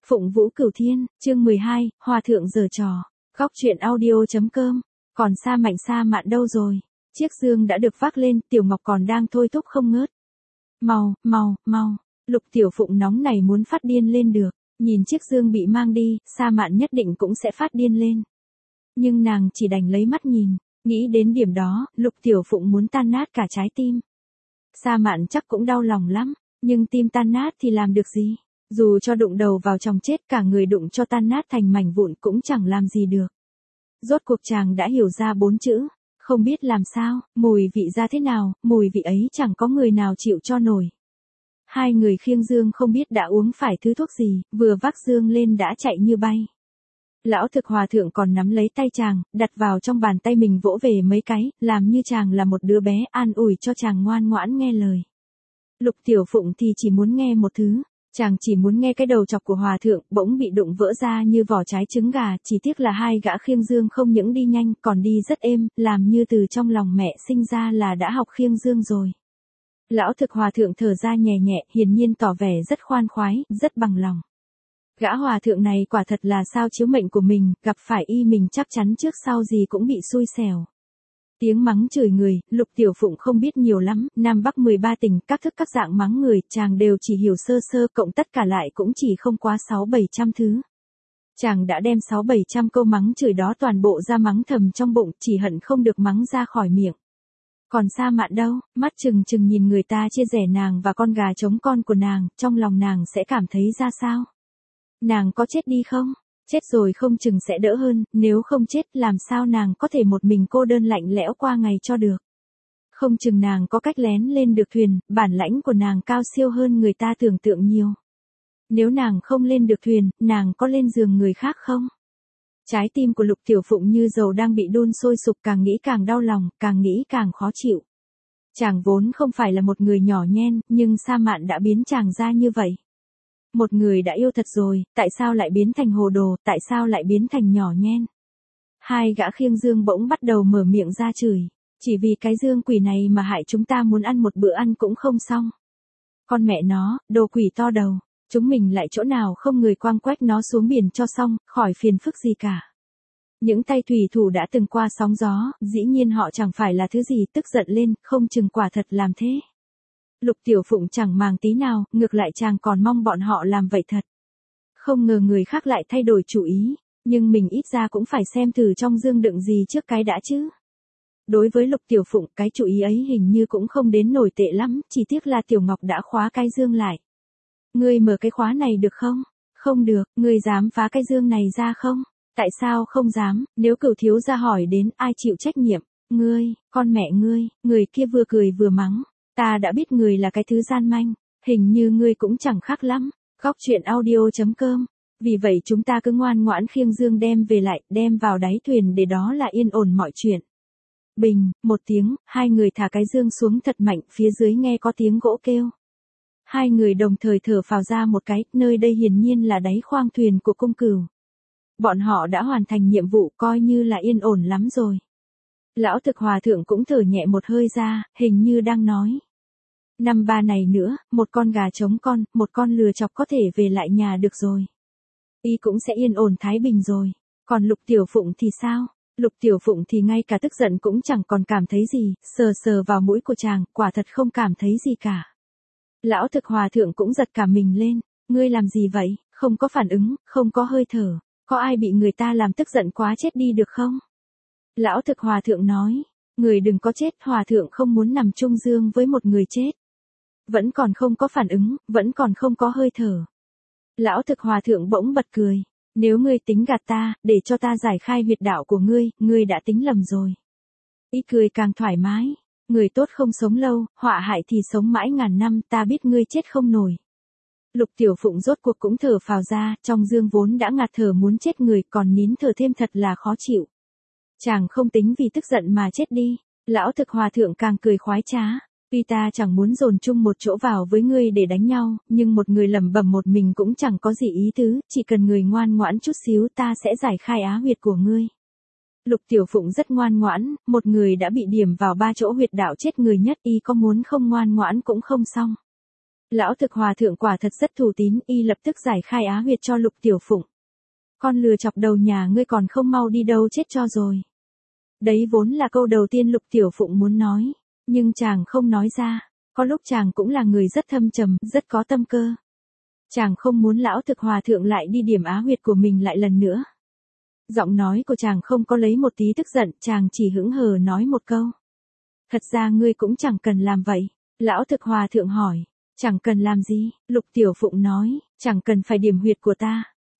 Phụng Vũ Cửu Thiên, chương 12, Hòa Thượng giở trò. Góc truyện audio.com. Còn Sa Mạnh Sa Mạn đâu rồi? Chiếc dương đã được vác lên, Tiểu Ngọc còn đang thôi thúc không ngớt. Mau. Lục Tiểu Phụng nóng này muốn phát điên lên được. Nhìn chiếc dương bị mang đi, Sa Mạn nhất định cũng sẽ phát điên lên. Nhưng nàng chỉ đành lấy mắt nhìn. Nghĩ đến điểm đó, Lục Tiểu Phụng muốn tan nát cả trái tim. Sa Mạn chắc cũng đau lòng lắm, nhưng tim tan nát thì làm được gì? Dù cho đụng đầu vào chồng chết, cả người đụng cho tan nát thành mảnh vụn cũng chẳng làm gì được. Rốt cuộc chàng đã hiểu ra 4 chữ, không biết làm sao, mùi vị ra thế nào, mùi vị ấy chẳng có người nào chịu cho nổi. Hai người khiêng dương không biết đã uống phải thứ thuốc gì, vừa vác dương lên đã chạy như bay. Lão Thực Hòa Thượng còn nắm lấy tay chàng, đặt vào trong bàn tay mình vỗ về mấy cái, làm như chàng là một đứa bé, an ủi cho chàng ngoan ngoãn nghe lời. Lục Tiểu Phụng thì chỉ muốn nghe một thứ. Chàng chỉ muốn nghe cái đầu chọc của Hòa Thượng bỗng bị đụng vỡ ra như vỏ trái trứng gà, chỉ tiếc là hai gã khiêng dương không những đi nhanh còn đi rất êm, làm như từ trong lòng mẹ sinh ra là đã học khiêng dương rồi. Lão Thực Hòa Thượng thở ra nhẹ nhẹ, hiển nhiên tỏ vẻ rất khoan khoái, rất bằng lòng. Gã Hòa Thượng này quả thật là sao chiếu mệnh của mình, gặp phải y mình chắc chắn trước sau gì cũng bị xui xẻo. Tiếng mắng chửi người, Lục Tiểu Phụng không biết nhiều lắm, Nam Bắc 13 tỉnh, các thức các dạng mắng người, chàng đều chỉ hiểu sơ sơ, cộng tất cả lại cũng chỉ không quá 600-700 thứ. Chàng đã đem 600-700 câu mắng chửi đó toàn bộ ra mắng thầm trong bụng, chỉ hận không được mắng ra khỏi miệng. Còn Sa Mạn đâu, mắt trừng trừng nhìn người ta chia rẽ nàng và con gà trống con của nàng, trong lòng nàng sẽ cảm thấy ra sao? Nàng có chết đi không? Chết rồi không chừng sẽ đỡ hơn, nếu không chết làm sao nàng có thể một mình cô đơn lạnh lẽo qua ngày cho được. Không chừng nàng có cách lén lên được thuyền, bản lãnh của nàng cao siêu hơn người ta tưởng tượng nhiều. Nếu nàng không lên được thuyền, nàng có lên giường người khác không? Trái tim của Lục Tiểu Phụng như dầu đang bị đun sôi sục, càng nghĩ càng đau lòng, càng nghĩ càng khó chịu. Chàng vốn không phải là một người nhỏ nhen, nhưng Sa Mạn đã biến chàng ra như vậy. Một người đã yêu thật rồi, tại sao lại biến thành hồ đồ, tại sao lại biến thành nhỏ nhen? Hai gã khiêng dương bỗng bắt đầu mở miệng ra chửi. Chỉ vì cái dương quỷ này mà hại chúng ta muốn ăn một bữa ăn cũng không xong. Con mẹ nó, đồ quỷ to đầu. Chúng mình lại chỗ nào không người quăng quách nó xuống biển cho xong, khỏi phiền phức gì cả. Những tay thủy thủ đã từng qua sóng gió, dĩ nhiên họ chẳng phải là thứ gì, tức giận lên, không chừng quả thật làm thế. Lục Tiểu Phụng chẳng màng tí nào, ngược lại chàng còn mong bọn họ làm vậy thật. Không ngờ người khác lại thay đổi chủ ý, nhưng mình ít ra cũng phải xem thử trong dương đựng gì trước cái đã chứ. Đối với Lục Tiểu Phụng, cái chủ ý ấy hình như cũng không đến nổi tệ lắm, chỉ tiếc là Tiểu Ngọc đã khóa cái dương lại. Ngươi mở cái khóa này được không? Không được, ngươi dám phá cái dương này ra không? Tại sao không dám, nếu Cửu thiếu gia hỏi đến ai chịu trách nhiệm? Ngươi, con mẹ ngươi, người kia vừa cười vừa mắng. Ta đã biết người là cái thứ gian manh, hình như ngươi cũng chẳng khác lắm. Góc truyện audio.com. Vì vậy chúng ta cứ ngoan ngoãn khiêng dương đem về lại, đem vào đáy thuyền để đó là yên ổn mọi chuyện. Bình, một tiếng, hai người thả cái dương xuống thật mạnh, phía dưới nghe có tiếng gỗ kêu. Hai người đồng thời thở phào ra một cái, nơi đây hiển nhiên là đáy khoang thuyền của Cung Cửu. Bọn họ đã hoàn thành nhiệm vụ, coi như là yên ổn lắm rồi. Lão Thực Hòa Thượng cũng thở nhẹ một hơi ra, hình như đang nói. Năm ba này nữa, một con gà trống con, một con lừa chọc có thể về lại nhà được rồi. Y cũng sẽ yên ổn thái bình rồi. Còn Lục Tiểu Phụng thì sao? Lục Tiểu Phụng thì ngay cả tức giận cũng chẳng còn cảm thấy gì, sờ sờ vào mũi của chàng, quả thật không cảm thấy gì cả. Lão Thực Hòa Thượng cũng giật cả mình lên, ngươi làm gì vậy, không có phản ứng, không có hơi thở, có ai bị người ta làm tức giận quá chết đi được không? Lão Thực Hòa Thượng nói, người đừng có chết, Hòa Thượng không muốn nằm chung dương với một người chết. Vẫn còn không có phản ứng, vẫn còn không có hơi thở. Lão Thực Hòa Thượng bỗng bật cười, nếu ngươi tính gạt ta, để cho ta giải khai huyệt đạo của ngươi đã tính lầm rồi. Ý cười càng thoải mái, người tốt không sống lâu, họa hại thì sống mãi ngàn năm, ta biết ngươi chết không nổi. Lục Tiểu Phụng rốt cuộc cũng thở phào ra, trong dương vốn đã ngạt thở muốn chết người, còn nín thở thêm thật là khó chịu. Chàng không tính vì tức giận mà chết đi. Lão Thực Hòa Thượng càng cười khoái trá. Tuy ta chẳng muốn dồn chung một chỗ vào với ngươi để đánh nhau, nhưng một người lẩm bẩm một mình cũng chẳng có gì ý tứ, chỉ cần người ngoan ngoãn chút xíu ta sẽ giải khai á huyệt của ngươi. Lục Tiểu Phụng rất ngoan ngoãn, một người đã bị điểm vào 3 chỗ huyệt đạo chết người nhất, y có muốn không ngoan ngoãn cũng không xong. Lão thực hòa thượng quả thật rất thù tín, y lập tức giải khai á huyệt cho Lục Tiểu Phụng. Con lừa chọc đầu nhà ngươi còn không mau đi đâu chết cho rồi. Đấy vốn là câu đầu tiên Lục Tiểu Phụng muốn nói, nhưng chàng không nói ra, có lúc chàng cũng là người rất thâm trầm, rất có tâm cơ. Chàng không muốn lão thực hòa thượng lại đi điểm á huyệt của mình lại lần nữa. Giọng nói của chàng không có lấy một tí tức giận, chàng chỉ hững hờ nói một câu. Thật ra ngươi cũng chẳng cần làm vậy. Lão thực hòa thượng hỏi, chẳng cần làm gì? Lục Tiểu Phụng nói, chẳng cần phải điểm huyệt của ta.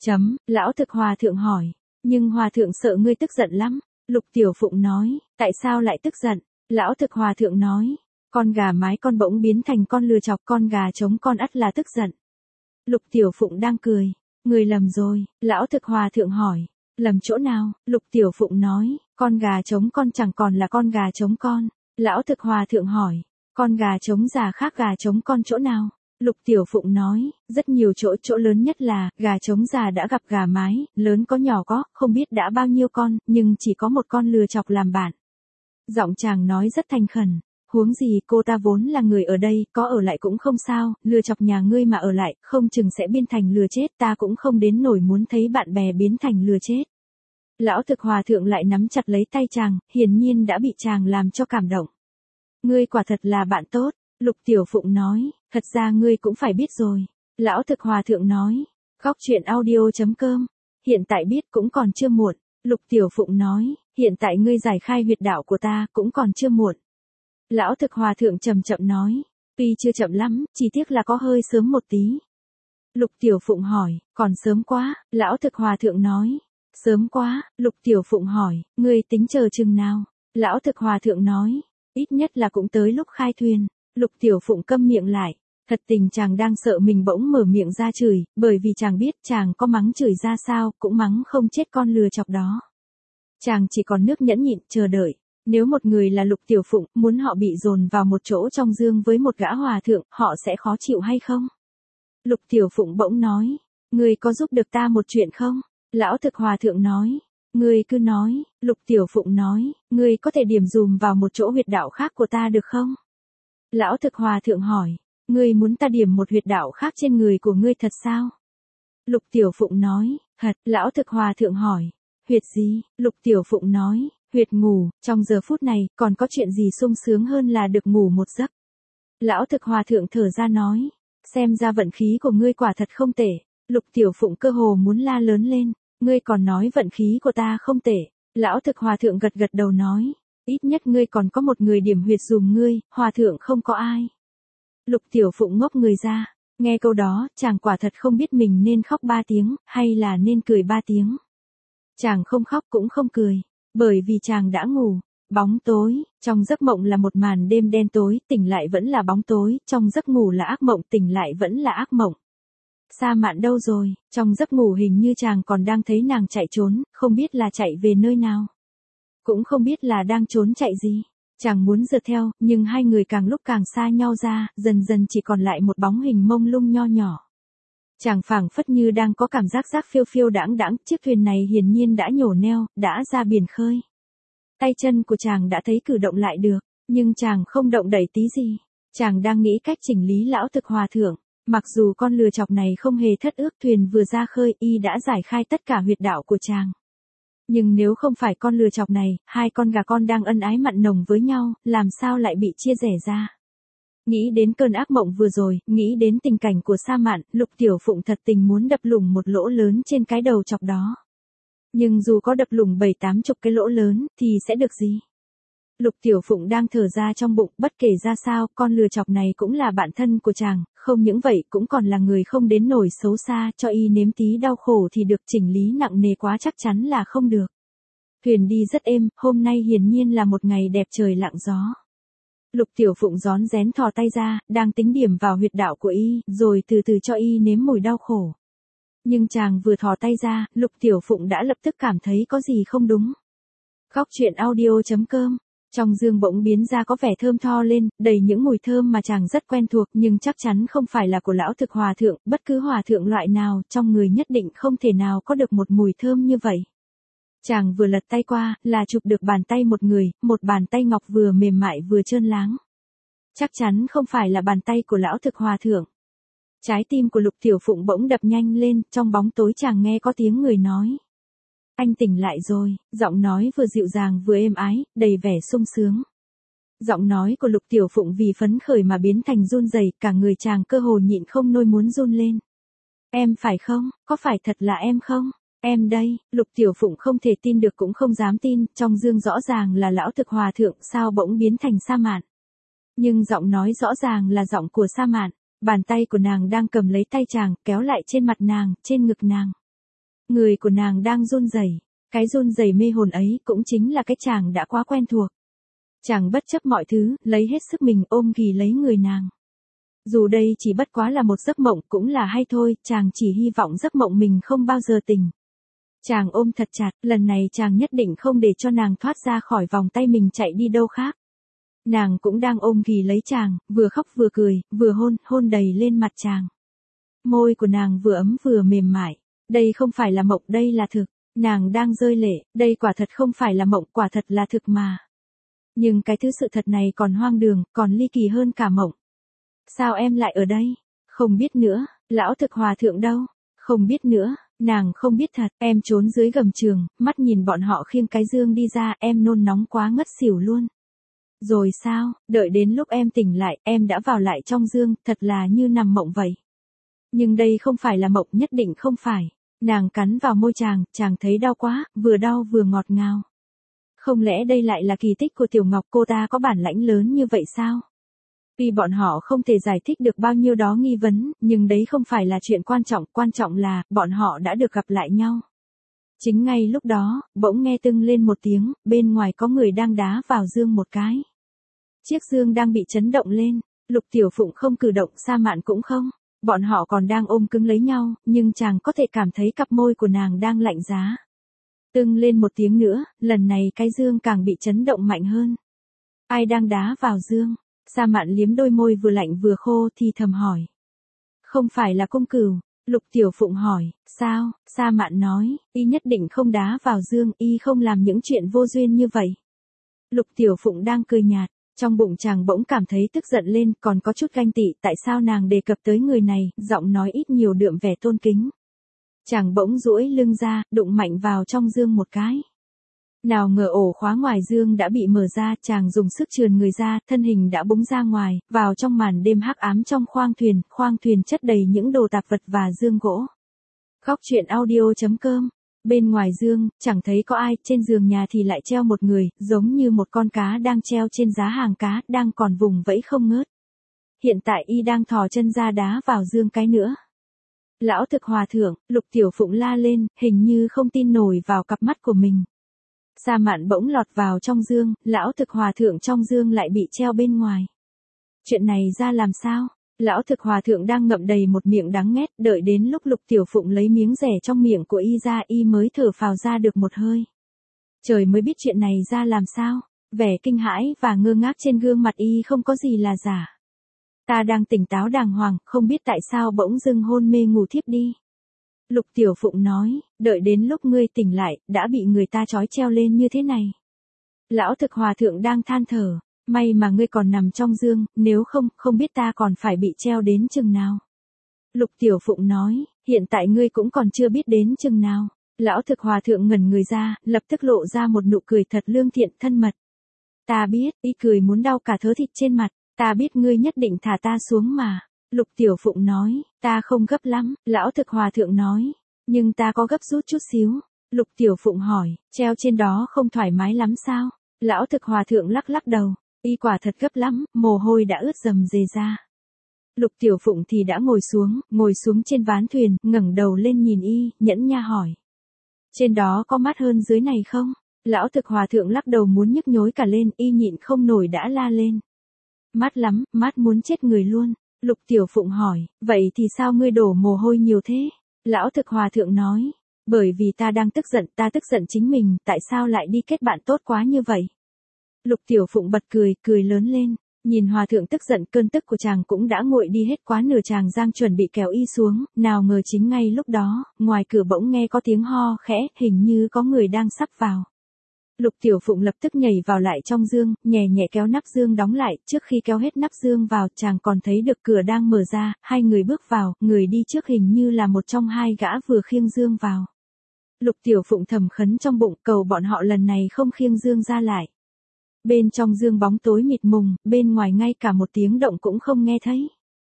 Lão thực hòa thượng hỏi, nhưng hòa thượng sợ ngươi tức giận lắm. Lục Tiểu Phụng nói, tại sao lại tức giận? Lão thực hòa thượng nói, con gà mái con bỗng biến thành con lừa chọc, con gà trống con ắt là tức giận. Lục Tiểu Phụng đang cười, người lầm rồi. Lão thực hòa thượng hỏi, lầm chỗ nào? Lục Tiểu Phụng nói, con gà trống con chẳng còn là con gà trống con. Lão thực hòa thượng hỏi, con gà trống già khác gà trống con chỗ nào? Lục Tiểu Phụng nói, rất nhiều chỗ, chỗ lớn nhất là, gà trống già đã gặp gà mái, lớn có nhỏ có, không biết đã bao nhiêu con, nhưng chỉ có một con lừa chọc làm bạn. Giọng chàng nói rất thành khẩn, huống gì cô ta vốn là người ở đây, có ở lại cũng không sao, lừa chọc nhà ngươi mà ở lại, không chừng sẽ biến thành lừa chết, ta cũng không đến nổi muốn thấy bạn bè biến thành lừa chết. Lão thực hòa thượng lại nắm chặt lấy tay chàng, hiển nhiên đã bị chàng làm cho cảm động. Ngươi quả thật là bạn tốt. Lục Tiểu Phụng nói, thật ra ngươi cũng phải biết rồi. Lão thực hòa thượng nói, góc truyện audio.com, hiện tại biết cũng còn chưa muộn. Lục Tiểu Phụng nói, hiện tại ngươi giải khai huyệt đạo của ta cũng còn chưa muộn. Lão thực hòa thượng chậm chậm nói, tuy chưa chậm lắm, chỉ tiếc là có hơi sớm một tí. Lục Tiểu Phụng hỏi, còn sớm quá? Lão thực hòa thượng nói, sớm quá. Lục Tiểu Phụng hỏi, ngươi tính chờ chừng nào? Lão thực hòa thượng nói, ít nhất là cũng tới lúc khai thuyền. Lục Tiểu Phụng câm miệng lại, thật tình chàng đang sợ mình bỗng mở miệng ra chửi, bởi vì chàng biết chàng có mắng chửi ra sao, cũng mắng không chết con lừa chọc đó. Chàng chỉ còn nước nhẫn nhịn, chờ đợi. Nếu một người là Lục Tiểu Phụng, muốn họ bị dồn vào một chỗ trong dương với một gã hòa thượng, họ sẽ khó chịu hay không? Lục Tiểu Phụng bỗng nói, ngươi có giúp được ta một chuyện không? Lão thực hòa thượng nói, ngươi cứ nói. Lục Tiểu Phụng nói, ngươi có thể điểm dùm vào một chỗ huyệt đạo khác của ta được không? Lão thực hòa thượng hỏi, ngươi muốn ta điểm một huyệt đạo khác trên người của ngươi thật sao? Lục Tiểu Phụng nói, thật. Lão thực hòa thượng hỏi, huyệt gì? Lục Tiểu Phụng nói, huyệt ngủ, trong giờ phút này, còn có chuyện gì sung sướng hơn là được ngủ một giấc. Lão thực hòa thượng thở ra nói, xem ra vận khí của ngươi quả thật không tệ. Lục Tiểu Phụng cơ hồ muốn la lớn lên, ngươi còn nói vận khí của ta không tệ. Lão thực hòa thượng gật gật đầu nói, ít nhất ngươi còn có một người điểm huyệt dùm ngươi, hòa thượng không có ai. Lục Tiểu Phụng ngốc người ra, nghe câu đó, chàng quả thật không biết mình nên khóc 3 tiếng, hay là nên cười 3 tiếng. Chàng không khóc cũng không cười, bởi vì chàng đã ngủ. Bóng tối, trong giấc mộng là một màn đêm đen tối, tỉnh lại vẫn là bóng tối, trong giấc ngủ là ác mộng, tỉnh lại vẫn là ác mộng. Sa Mạn đâu rồi? Trong giấc ngủ hình như chàng còn đang thấy nàng chạy trốn, không biết là chạy về nơi nào. Cũng không biết là đang trốn chạy gì. Chàng muốn rượt theo, nhưng hai người càng lúc càng xa nhau ra, dần dần chỉ còn lại một bóng hình mông lung nho nhỏ. Chàng phảng phất như đang có cảm giác phiêu phiêu đãng đãng, chiếc thuyền này hiển nhiên đã nhổ neo, đã ra biển khơi. Tay chân của chàng đã thấy cử động lại được, nhưng chàng không động đẩy tí gì. Chàng đang nghĩ cách chỉnh lý lão thực hòa thượng. Mặc dù con lừa chọc này không hề thất ước, thuyền vừa ra khơi y đã giải khai tất cả huyệt đạo của chàng. Nhưng nếu không phải con lừa chọc này, hai con gà con đang ân ái mặn nồng với nhau, làm sao lại bị chia rẽ ra? Nghĩ đến cơn ác mộng vừa rồi, nghĩ đến tình cảnh của Sa Mạn, Lục Tiểu Phụng thật tình muốn đập lủng một lỗ lớn trên cái đầu chọc đó. Nhưng dù có đập lủng 7-80 cái lỗ lớn, thì sẽ được gì? Lục Tiểu Phụng đang thở ra trong bụng, bất kể ra sao, con lừa chọc này cũng là bạn thân của chàng, không những vậy cũng còn là người không đến nổi xấu xa, cho y nếm tí đau khổ thì được, chỉnh lý nặng nề quá chắc chắn là không được. Thuyền đi rất êm, hôm nay hiển nhiên là một ngày đẹp trời lặng gió. Lục Tiểu Phụng rón rén thò tay ra, đang tính điểm vào huyệt đạo của y, rồi từ từ cho y nếm mùi đau khổ. Nhưng chàng vừa thò tay ra, Lục Tiểu Phụng đã lập tức cảm thấy có gì không đúng. Góc truyện audio.com. Trong dương bỗng biến ra có vẻ thơm tho lên, đầy những mùi thơm mà chàng rất quen thuộc, nhưng chắc chắn không phải là của lão thực hòa thượng, bất cứ hòa thượng loại nào, trong người nhất định không thể nào có được một mùi thơm như vậy. Chàng vừa lật tay qua, là chụp được bàn tay một người, một bàn tay ngọc vừa mềm mại vừa trơn láng. Chắc chắn không phải là bàn tay của lão thực hòa thượng. Trái tim của Lục Tiểu Phụng bỗng đập nhanh lên, trong bóng tối chàng nghe có tiếng người nói. Anh tỉnh lại rồi, giọng nói vừa dịu dàng vừa êm ái, đầy vẻ sung sướng. Giọng nói của Lục Tiểu Phụng vì phấn khởi mà biến thành run rẩy, cả người chàng cơ hồ nhịn không nổi muốn run lên. Em phải không, có phải thật là em không? Em đây, Lục Tiểu Phụng không thể tin được cũng không dám tin, trong dương rõ ràng là lão thực hòa thượng sao bỗng biến thành Sa Mạn. Nhưng giọng nói rõ ràng là giọng của Sa Mạn, bàn tay của nàng đang cầm lấy tay chàng, kéo lại trên mặt nàng, trên ngực nàng. Người của nàng đang run rẩy, cái run rẩy mê hồn ấy cũng chính là cái chàng đã quá quen thuộc. Chàng bất chấp mọi thứ, lấy hết sức mình ôm ghì lấy người nàng. Dù đây chỉ bất quá là một giấc mộng cũng là hay thôi, chàng chỉ hy vọng giấc mộng mình không bao giờ tỉnh. Chàng ôm thật chặt, lần này chàng nhất định không để cho nàng thoát ra khỏi vòng tay mình chạy đi đâu khác. Nàng cũng đang ôm ghì lấy chàng, vừa khóc vừa cười, vừa hôn đầy lên mặt chàng. Môi của nàng vừa ấm vừa mềm mại. Đây không phải là mộng, đây là thực. Nàng đang rơi lệ, đây quả thật không phải là mộng, quả thật là thực mà. Nhưng cái thứ sự thật này còn hoang đường, còn ly kỳ hơn cả mộng. Sao em lại ở đây? Không biết nữa, lão thực hòa thượng đâu? Không biết nữa, nàng không biết thật, em trốn dưới gầm trường, mắt nhìn bọn họ khiêng cái dương đi ra, em nôn nóng quá ngất xỉu luôn. Rồi sao, đợi đến lúc em tỉnh lại, em đã vào lại trong dương, thật là như nằm mộng vậy. Nhưng đây không phải là mộng, nhất định không phải. Nàng cắn vào môi chàng thấy đau quá, vừa đau vừa ngọt ngào. Không lẽ đây lại là kỳ tích của Tiểu Ngọc, cô ta có bản lãnh lớn như vậy sao? Vì bọn họ không thể giải thích được bao nhiêu đó nghi vấn, nhưng đấy không phải là chuyện quan trọng là, bọn họ đã được gặp lại nhau. Chính ngay lúc đó, bỗng nghe tưng lên một tiếng, bên ngoài có người đang đá vào dương một cái. Chiếc dương đang bị chấn động lên, Lục Tiểu Phụng không cử động, Sa Mạn cũng không. Bọn họ còn đang ôm cứng lấy nhau, nhưng chàng có thể cảm thấy cặp môi của nàng đang lạnh giá. Tưng lên một tiếng nữa, lần này cái dương càng bị chấn động mạnh hơn. Ai đang đá vào dương? Sa Mạn liếm đôi môi vừa lạnh vừa khô thì thầm hỏi. Không phải là Cung Cửu. Lục Tiểu Phụng hỏi, sao? Sa Mạn nói, y nhất định không đá vào dương, y không làm những chuyện vô duyên như vậy. Lục Tiểu Phụng đang cười nhạt, trong bụng chàng bỗng cảm thấy tức giận lên, còn có chút ganh tị, tại sao nàng đề cập tới người này, giọng nói ít nhiều đượm vẻ tôn kính. Chàng bỗng duỗi lưng ra, đụng mạnh vào trong dương một cái. Nào ngờ ổ khóa ngoài dương đã bị mở ra, chàng dùng sức trườn người ra, thân hình đã búng ra ngoài, vào trong màn đêm hắc ám trong khoang thuyền chất đầy những đồ tạp vật và dương gỗ. Góc truyện audio.com. Bên ngoài dương, chẳng thấy có ai, trên giường nhà thì lại treo một người, giống như một con cá đang treo trên giá hàng cá, đang còn vùng vẫy không ngớt. Hiện tại y đang thò chân ra đá vào dương cái nữa. Lão thực hòa thượng, Lục Tiểu Phụng la lên, hình như không tin nổi vào cặp mắt của mình. Sa Mạn bỗng lọt vào trong dương, lão thực hòa thượng trong dương lại bị treo bên ngoài. Chuyện này ra làm sao? Lão thực hòa thượng đang ngậm đầy một miệng đắng nghét, đợi đến lúc Lục Tiểu Phụng lấy miếng rẻ trong miệng của y ra, y mới thở phào ra được một hơi. Trời mới biết chuyện này ra làm sao, vẻ kinh hãi và ngơ ngác trên gương mặt y không có gì là giả. Ta đang tỉnh táo đàng hoàng, không biết tại sao bỗng dưng hôn mê ngủ thiếp đi. Lục Tiểu Phụng nói, đợi đến lúc ngươi tỉnh lại, đã bị người ta trói treo lên như thế này. Lão thực hòa thượng đang than thở, may mà ngươi còn nằm trong dương, nếu không biết ta còn phải bị treo đến chừng nào. Lục Tiểu Phụng nói, hiện tại ngươi cũng còn chưa biết đến chừng nào. Lão thực hòa thượng ngẩn người ra, lập tức lộ ra một nụ cười thật lương thiện thân mật. Ta biết, y cười muốn đau cả thớ thịt trên mặt, ta biết ngươi nhất định thả ta xuống mà. Lục Tiểu Phụng nói, ta không gấp lắm, lão thực hòa thượng nói, nhưng ta có gấp rút chút xíu. Lục Tiểu Phụng hỏi, treo trên đó không thoải mái lắm sao? Lão thực hòa thượng lắc lắc đầu, y quả thật gấp lắm, mồ hôi đã ướt rầm rề ra. Lục Tiểu Phụng thì đã ngồi xuống trên ván thuyền, ngẩng đầu lên nhìn y, nhẫn nha hỏi. Trên đó có mát hơn dưới này không? Lão thực hòa thượng lắc đầu muốn nhức nhối cả lên, y nhịn không nổi đã la lên. Mát lắm, mát muốn chết người luôn. Lục Tiểu Phụng hỏi, vậy thì sao ngươi đổ mồ hôi nhiều thế? Lão thực hòa thượng nói, bởi vì ta đang tức giận, ta tức giận chính mình, tại sao lại đi kết bạn tốt quá như vậy? Lục Tiểu Phụng bật cười lớn lên, nhìn hòa thượng tức giận, cơn tức của chàng cũng đã nguội đi hết quá nửa, chàng giang chuẩn bị kéo y xuống, nào ngờ chính ngay lúc đó, ngoài cửa bỗng nghe có tiếng ho khẽ, hình như có người đang sắp vào. Lục Tiểu Phụng lập tức nhảy vào lại trong dương, nhẹ nhẹ kéo nắp dương đóng lại, trước khi kéo hết nắp dương vào, chàng còn thấy được cửa đang mở ra, hai người bước vào, người đi trước hình như là một trong hai gã vừa khiêng dương vào. Lục Tiểu Phụng thầm khấn trong bụng, cầu bọn họ lần này không khiêng dương ra lại. Bên trong dương bóng tối mịt mùng, bên ngoài ngay cả một tiếng động cũng không nghe thấy.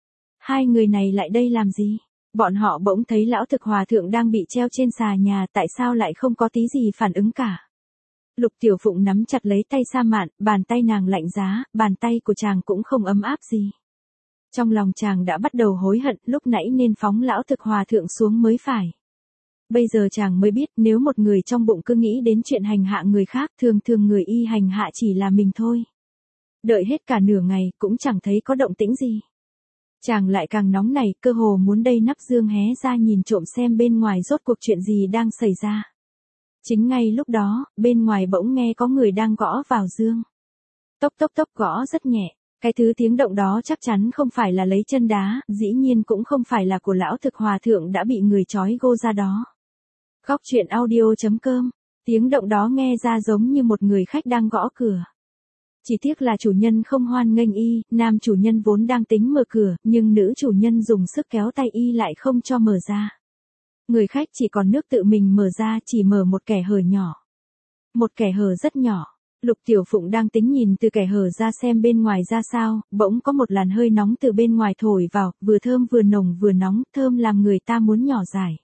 Hai người này lại đây làm gì? Bọn họ bỗng thấy lão thực hòa thượng đang bị treo trên xà nhà, tại sao lại không có tí gì phản ứng cả? Lục Tiểu Phụng nắm chặt lấy tay Sa Mạn, bàn tay nàng lạnh giá, bàn tay của chàng cũng không ấm áp gì. Trong lòng chàng đã bắt đầu hối hận, lúc nãy nên phóng lão thực hòa thượng xuống mới phải. Bây giờ chàng mới biết, nếu một người trong bụng cứ nghĩ đến chuyện hành hạ người khác, thường thường người y hành hạ chỉ là mình thôi. Đợi hết cả nửa ngày, cũng chẳng thấy có động tĩnh gì. Chàng lại càng nóng nảy, cơ hồ muốn đây nắp dương hé ra nhìn trộm xem bên ngoài rốt cuộc chuyện gì đang xảy ra. Chính ngay lúc đó, bên ngoài bỗng nghe có người đang gõ vào dương. Tốc tốc tốc gõ rất nhẹ, cái thứ tiếng động đó chắc chắn không phải là lấy chân đá, dĩ nhiên cũng không phải là của lão thực hòa thượng đã bị người trói gô ra đó. Góc truyện audio.com, tiếng động đó nghe ra giống như một người khách đang gõ cửa. Chỉ tiếc là chủ nhân không hoan nghênh y, nam chủ nhân vốn đang tính mở cửa, nhưng nữ chủ nhân dùng sức kéo tay y lại không cho mở ra. Người khách chỉ còn nước tự mình mở ra, chỉ mở một kẻ hở nhỏ. Một kẻ hở rất nhỏ. Lục Tiểu Phụng đang tính nhìn từ kẻ hở ra xem bên ngoài ra sao, bỗng có một làn hơi nóng từ bên ngoài thổi vào, vừa thơm vừa nồng vừa nóng, thơm làm người ta muốn nhỏ dãi.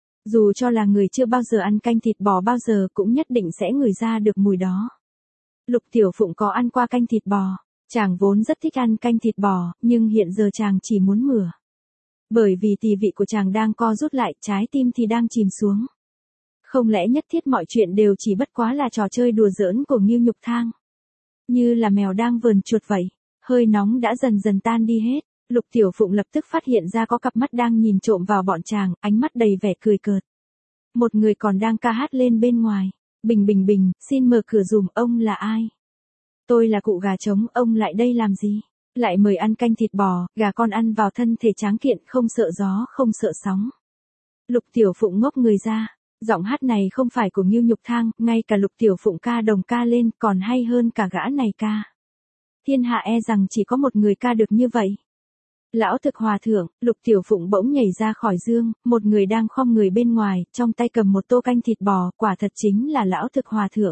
Dù cho là người chưa bao giờ ăn canh thịt bò bao giờ cũng nhất định sẽ ngửi ra được mùi đó. Lục Tiểu Phụng có ăn qua canh thịt bò, chàng vốn rất thích ăn canh thịt bò, nhưng hiện giờ chàng chỉ muốn mửa. Bởi vì tỳ vị của chàng đang co rút lại, trái tim thì đang chìm xuống. Không lẽ nhất thiết mọi chuyện đều chỉ bất quá là trò chơi đùa giỡn của Ngưu Nhục Thang? Như là mèo đang vờn chuột vậy, hơi nóng đã dần dần tan đi hết. Lục Tiểu Phụng lập tức phát hiện ra có cặp mắt đang nhìn trộm vào bọn chàng, ánh mắt đầy vẻ cười cợt. Một người còn đang ca hát lên bên ngoài. Bình bình bình, xin mở cửa dùm, ông là ai? Tôi là cụ gà trống, ông lại đây làm gì? Lại mời ăn canh thịt bò, gà con ăn vào thân thể tráng kiện, không sợ gió, không sợ sóng. Lục Tiểu Phụng ngốc người ra. Giọng hát này không phải của Ngưu Nhục Thang, ngay cả Lục Tiểu Phụng ca đồng ca lên còn hay hơn cả gã này ca. Thiên hạ e rằng chỉ có một người ca được như vậy. Lão thực hòa thượng, Lục Tiểu Phụng bỗng nhảy ra khỏi dương, một người đang khom người bên ngoài, trong tay cầm một tô canh thịt bò, quả thật chính là lão thực hòa thượng.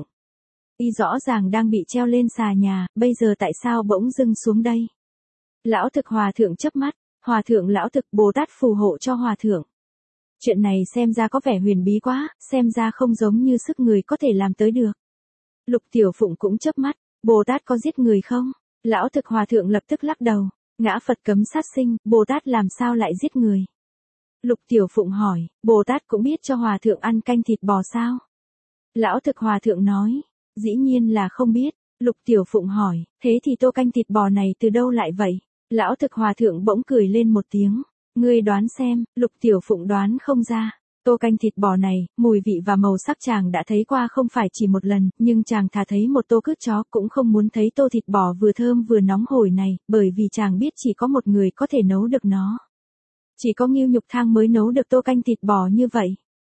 Y rõ ràng đang bị treo lên xà nhà, bây giờ tại sao bỗng dưng xuống đây? Lão thực hòa thượng chớp mắt, hòa thượng lão thực Bồ Tát phù hộ cho hòa thượng. Chuyện này xem ra có vẻ huyền bí quá, xem ra không giống như sức người có thể làm tới được. Lục Tiểu Phụng cũng chớp mắt, Bồ Tát có giết người không? Lão thực hòa thượng lập tức lắc đầu, ngã Phật cấm sát sinh, Bồ Tát làm sao lại giết người? Lục Tiểu Phụng hỏi, Bồ Tát cũng biết cho hòa thượng ăn canh thịt bò sao? Lão thực hòa thượng nói, dĩ nhiên là không biết. Lục Tiểu Phụng hỏi, thế thì tô canh thịt bò này từ đâu lại vậy? Lão thực hòa thượng bỗng cười lên một tiếng. Ngươi đoán xem, Lục Tiểu Phụng đoán không ra. Tô canh thịt bò này, mùi vị và màu sắc chàng đã thấy qua không phải chỉ một lần, nhưng chàng thà thấy một tô cứt chó cũng không muốn thấy tô thịt bò vừa thơm vừa nóng hổi này, bởi vì chàng biết chỉ có một người có thể nấu được nó. Chỉ có Ngưu Nhục Thang mới nấu được tô canh thịt bò như vậy.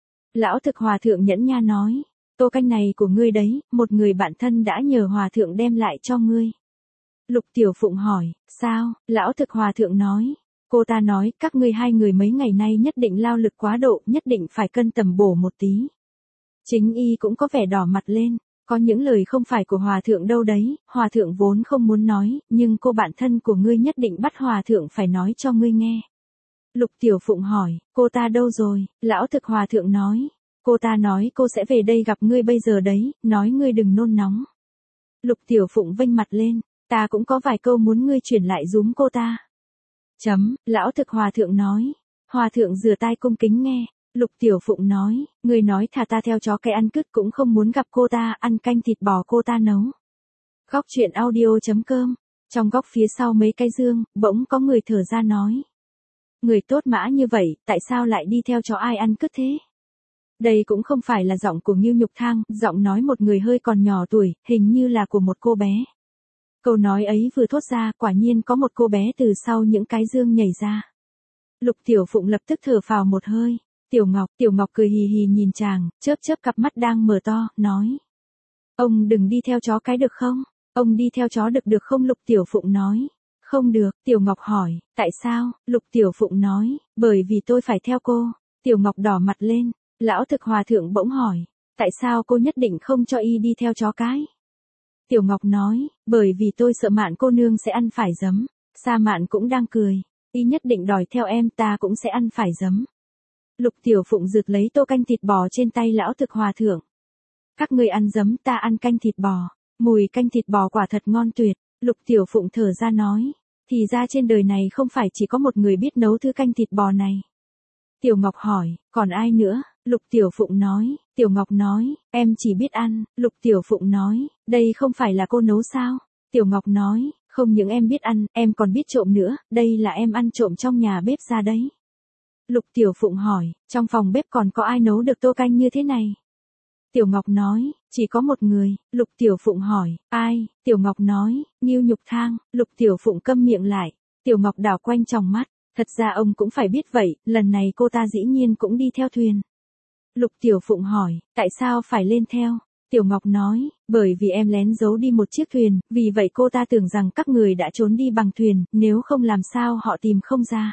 Lão thực hòa thượng nhẫn nha nói, tô canh này của ngươi đấy, một người bạn thân đã nhờ hòa thượng đem lại cho ngươi. Lục Tiểu Phụng hỏi, sao? Lão thực hòa thượng nói, cô ta nói, các ngươi hai người mấy ngày nay nhất định lao lực quá độ, nhất định phải cân tầm bổ một tí. Chính y cũng có vẻ đỏ mặt lên, có những lời không phải của hòa thượng đâu đấy, hòa thượng vốn không muốn nói, nhưng cô bạn thân của ngươi nhất định bắt hòa thượng phải nói cho ngươi nghe. Lục Tiểu Phụng hỏi, cô ta đâu rồi? Lão thực hòa thượng nói, cô ta nói cô sẽ về đây gặp ngươi bây giờ đấy, nói ngươi đừng nôn nóng. Lục Tiểu Phụng vênh mặt lên, ta cũng có vài câu muốn ngươi chuyển lại giùm cô ta. Lão thực hòa thượng nói. Hòa thượng rửa tai cung kính nghe. Lục Tiểu Phụng nói, người nói thà ta theo chó cái ăn cứt cũng không muốn gặp cô ta, ăn canh thịt bò cô ta nấu. Góc truyện audio.com. Trong góc phía sau mấy cái dương, bỗng có người thở ra nói. Người tốt mã như vậy, tại sao lại đi theo chó ai ăn cứt thế? Đây cũng không phải là giọng của Ngưu Nhục Thang, giọng nói một người hơi còn nhỏ tuổi, hình như là của một cô bé. Câu nói ấy vừa thốt ra, quả nhiên có một cô bé từ sau những cái dương nhảy ra. Lục Tiểu Phụng lập tức thở phào một hơi. Tiểu Ngọc cười hì hì nhìn chàng, chớp chớp cặp mắt đang mở to, nói. Ông đừng đi theo chó cái được không? Ông đi theo chó được không? Lục Tiểu Phụng nói. Không được, Tiểu Ngọc hỏi, tại sao? Lục Tiểu Phụng nói, bởi vì tôi phải theo cô. Tiểu Ngọc đỏ mặt lên, lão thực hòa thượng bỗng hỏi, tại sao cô nhất định không cho y đi theo chó cái? Tiểu Ngọc nói, bởi vì tôi sợ Mạn cô nương sẽ ăn phải giấm. Sa Mạn cũng đang cười, y nhất định đòi theo em, ta cũng sẽ ăn phải giấm. Lục Tiểu Phụng rực lấy tô canh thịt bò trên tay lão thực hòa thượng. Các ngươi ăn giấm, ta ăn canh thịt bò. Mùi canh thịt bò quả thật ngon tuyệt. Lục Tiểu Phụng thở ra nói, thì ra trên đời này không phải chỉ có một người biết nấu thứ canh thịt bò này. Tiểu Ngọc hỏi, còn ai nữa? Lục Tiểu Phụng nói, Tiểu Ngọc nói, em chỉ biết ăn. Lục Tiểu Phụng nói, đây không phải là cô nấu sao? Tiểu Ngọc nói, không những em biết ăn, em còn biết trộm nữa, đây là em ăn trộm trong nhà bếp ra đấy. Lục Tiểu Phụng hỏi, trong phòng bếp còn có ai nấu được tô canh như thế này? Tiểu Ngọc nói, chỉ có một người. Lục Tiểu Phụng hỏi, ai? Tiểu Ngọc nói, Ngưu Nhục Thang. Lục Tiểu Phụng câm miệng lại. Tiểu Ngọc đảo quanh tròng mắt, thật ra ông cũng phải biết vậy, lần này cô ta dĩ nhiên cũng đi theo thuyền. Lục Tiểu Phụng hỏi, tại sao phải lên theo? Tiểu Ngọc nói, bởi vì em lén giấu đi một chiếc thuyền, vì vậy cô ta tưởng rằng các người đã trốn đi bằng thuyền, nếu không làm sao họ tìm không ra.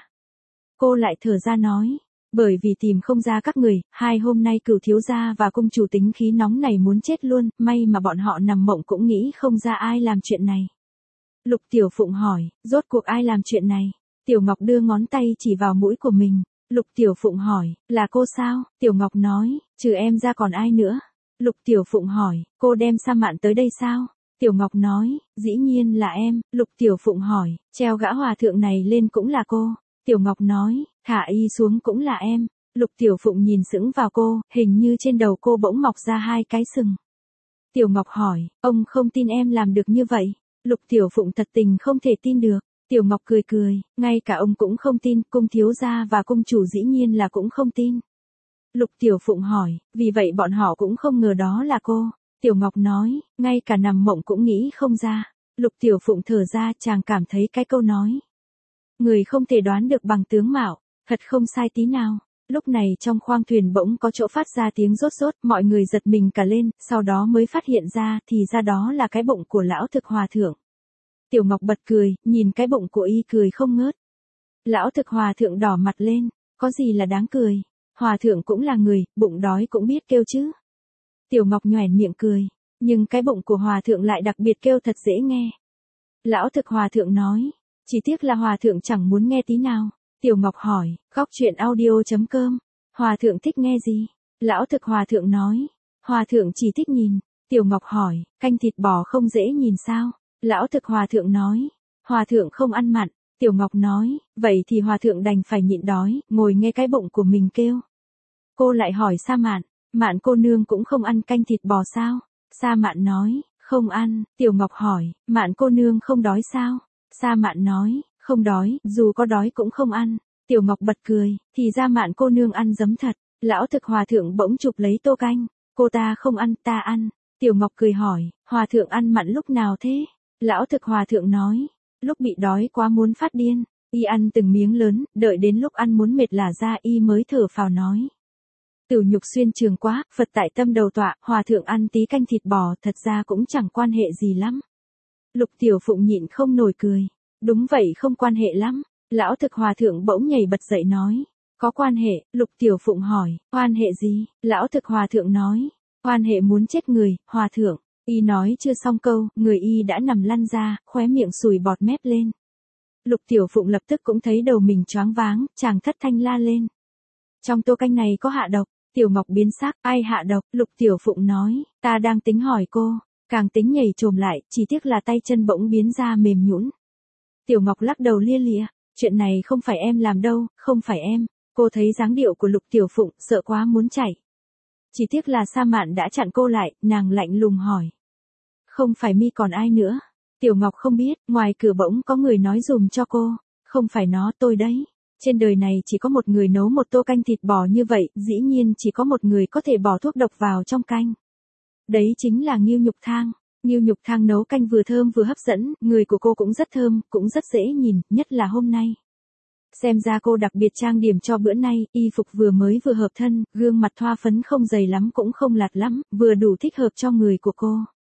Cô lại thở ra nói, bởi vì tìm không ra các người, 2 hôm nay Cửu thiếu gia và cung chủ tính khí nóng này muốn chết luôn, may mà bọn họ nằm mộng cũng nghĩ không ra ai làm chuyện này. Lục Tiểu Phụng hỏi, rốt cuộc ai làm chuyện này? Tiểu Ngọc đưa ngón tay chỉ vào mũi của mình. Lục Tiểu Phụng hỏi, là cô sao? Tiểu Ngọc nói, trừ em ra còn ai nữa? Lục Tiểu Phụng hỏi, cô đem Sa Mạn tới đây sao? Tiểu Ngọc nói, dĩ nhiên là em. Lục Tiểu Phụng hỏi, treo gã hòa thượng này lên cũng là cô? Tiểu Ngọc nói, thả y xuống cũng là em. Lục Tiểu Phụng nhìn sững vào cô, hình như trên đầu cô bỗng mọc ra 2 cái sừng. Tiểu Ngọc hỏi, ông không tin em làm được như vậy? Lục Tiểu Phụng thật tình không thể tin được. Tiểu Ngọc cười cười, ngay cả ông cũng không tin, cung thiếu gia và cung chủ dĩ nhiên là cũng không tin. Lục Tiểu Phụng hỏi, vì vậy bọn họ cũng không ngờ đó là cô. Tiểu Ngọc nói, ngay cả nằm mộng cũng nghĩ không ra. Lục Tiểu Phụng thở ra, chàng cảm thấy cái câu nói, người không thể đoán được bằng tướng mạo, thật không sai tí nào. Lúc này trong khoang thuyền bỗng có chỗ phát ra tiếng rốt rốt, mọi người giật mình cả lên, sau đó mới phát hiện ra thì ra đó là cái bụng của lão thực hòa thượng. Tiểu Ngọc bật cười, nhìn cái bụng của y cười không ngớt. Lão thực hòa thượng đỏ mặt lên, có gì là đáng cười, hòa thượng cũng là người, bụng đói cũng biết kêu chứ. Tiểu Ngọc nhoẻn miệng cười, nhưng cái bụng của hòa thượng lại đặc biệt kêu thật dễ nghe. Lão thực hòa thượng nói, chỉ tiếc là hòa thượng chẳng muốn nghe tí nào. Tiểu Ngọc hỏi, khóc chuyện audio.com, hòa thượng thích nghe gì? Lão thực hòa thượng nói, hòa thượng chỉ thích nhìn. Tiểu Ngọc hỏi, canh thịt bò không dễ nhìn sao? Lão thực hòa thượng nói, hòa thượng không ăn mặn. Tiểu Ngọc nói, vậy thì hòa thượng đành phải nhịn đói, ngồi nghe cái bụng của mình kêu. Cô lại hỏi Sa Mạn, Mạn cô nương cũng không ăn canh thịt bò sao? Sa Mạn nói, không ăn. Tiểu Ngọc hỏi, Mạn cô nương không đói sao? Sa Mạn nói, không đói, dù có đói cũng không ăn. Tiểu Ngọc bật cười, thì ra Mạn cô nương ăn giấm thật. Lão thực hòa thượng bỗng chụp lấy tô canh, cô ta không ăn, ta ăn. Tiểu Ngọc cười hỏi, hòa thượng ăn mặn lúc nào thế? Lão thực hòa thượng nói, lúc bị đói quá muốn phát điên, y ăn từng miếng lớn, đợi đến lúc ăn muốn mệt lả ra y mới thở phào nói. Tử nhục xuyên trường quá, Phật tại tâm đầu tọa, hòa thượng ăn tí canh thịt bò thật ra cũng chẳng quan hệ gì lắm. Lục Tiểu Phụng nhịn không nổi cười, đúng vậy không quan hệ lắm. Lão thực hòa thượng bỗng nhảy bật dậy nói, có quan hệ. Lục Tiểu Phụng hỏi, quan hệ gì? Lão thực hòa thượng nói, quan hệ muốn chết người, hòa thượng. Y nói chưa xong câu, người y đã nằm lăn ra, khóe miệng sùi bọt mép lên. Lục Tiểu Phụng lập tức cũng thấy đầu mình choáng váng, chàng thất thanh la lên. Trong tô canh này có hạ độc. Tiểu Ngọc biến sắc, ai hạ độc? Lục Tiểu Phụng nói, ta đang tính hỏi cô, càng tính nhảy trồm lại, chỉ tiếc là tay chân bỗng biến ra mềm nhũn. Tiểu Ngọc lắc đầu lia lịa, chuyện này không phải em làm đâu, không phải em. Cô thấy dáng điệu của Lục Tiểu Phụng, sợ quá muốn chạy. Chỉ tiếc là Sa Mạn đã chặn cô lại, nàng lạnh lùng hỏi. Không phải mi còn ai nữa? Tiểu Ngọc không biết, ngoài cửa bỗng có người nói dùm cho cô, không phải nó, tôi đấy. Trên đời này chỉ có một người nấu một tô canh thịt bò như vậy, dĩ nhiên chỉ có một người có thể bỏ thuốc độc vào trong canh. Đấy chính là Ngưu Nhục Thang. Ngưu Nhục Thang nấu canh vừa thơm vừa hấp dẫn, người của cô cũng rất thơm, cũng rất dễ nhìn, nhất là hôm nay. Xem ra cô đặc biệt trang điểm cho bữa nay, y phục vừa mới vừa hợp thân, gương mặt thoa phấn không dày lắm cũng không lạt lắm, vừa đủ thích hợp cho người của cô.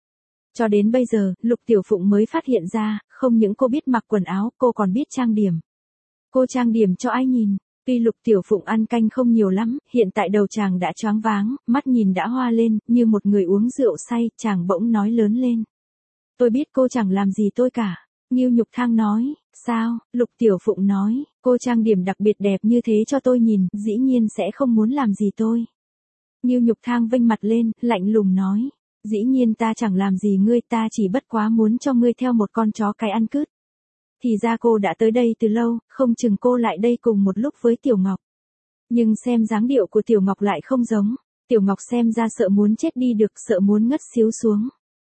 Cho đến bây giờ, Lục Tiểu Phụng mới phát hiện ra, không những cô biết mặc quần áo, cô còn biết trang điểm. Cô trang điểm cho ai nhìn? Tuy Lục Tiểu Phụng ăn canh không nhiều lắm, hiện tại đầu chàng đã choáng váng, mắt nhìn đã hoa lên, như một người uống rượu say, chàng bỗng nói lớn lên. Tôi biết cô chẳng làm gì tôi cả. Ngưu Nhục Thang nói, sao? Lục Tiểu Phụng nói, cô trang điểm đặc biệt đẹp như thế cho tôi nhìn, dĩ nhiên sẽ không muốn làm gì tôi. Ngưu Nhục Thang vênh mặt lên, lạnh lùng nói, dĩ nhiên ta chẳng làm gì ngươi, ta chỉ bất quá muốn cho ngươi theo một con chó cái ăn cứt. Thì ra cô đã tới đây từ lâu, không chừng cô lại đây cùng một lúc với Tiểu Ngọc. Nhưng xem dáng điệu của Tiểu Ngọc lại không giống, Tiểu Ngọc xem ra sợ muốn chết đi được, sợ muốn ngất xíu xuống.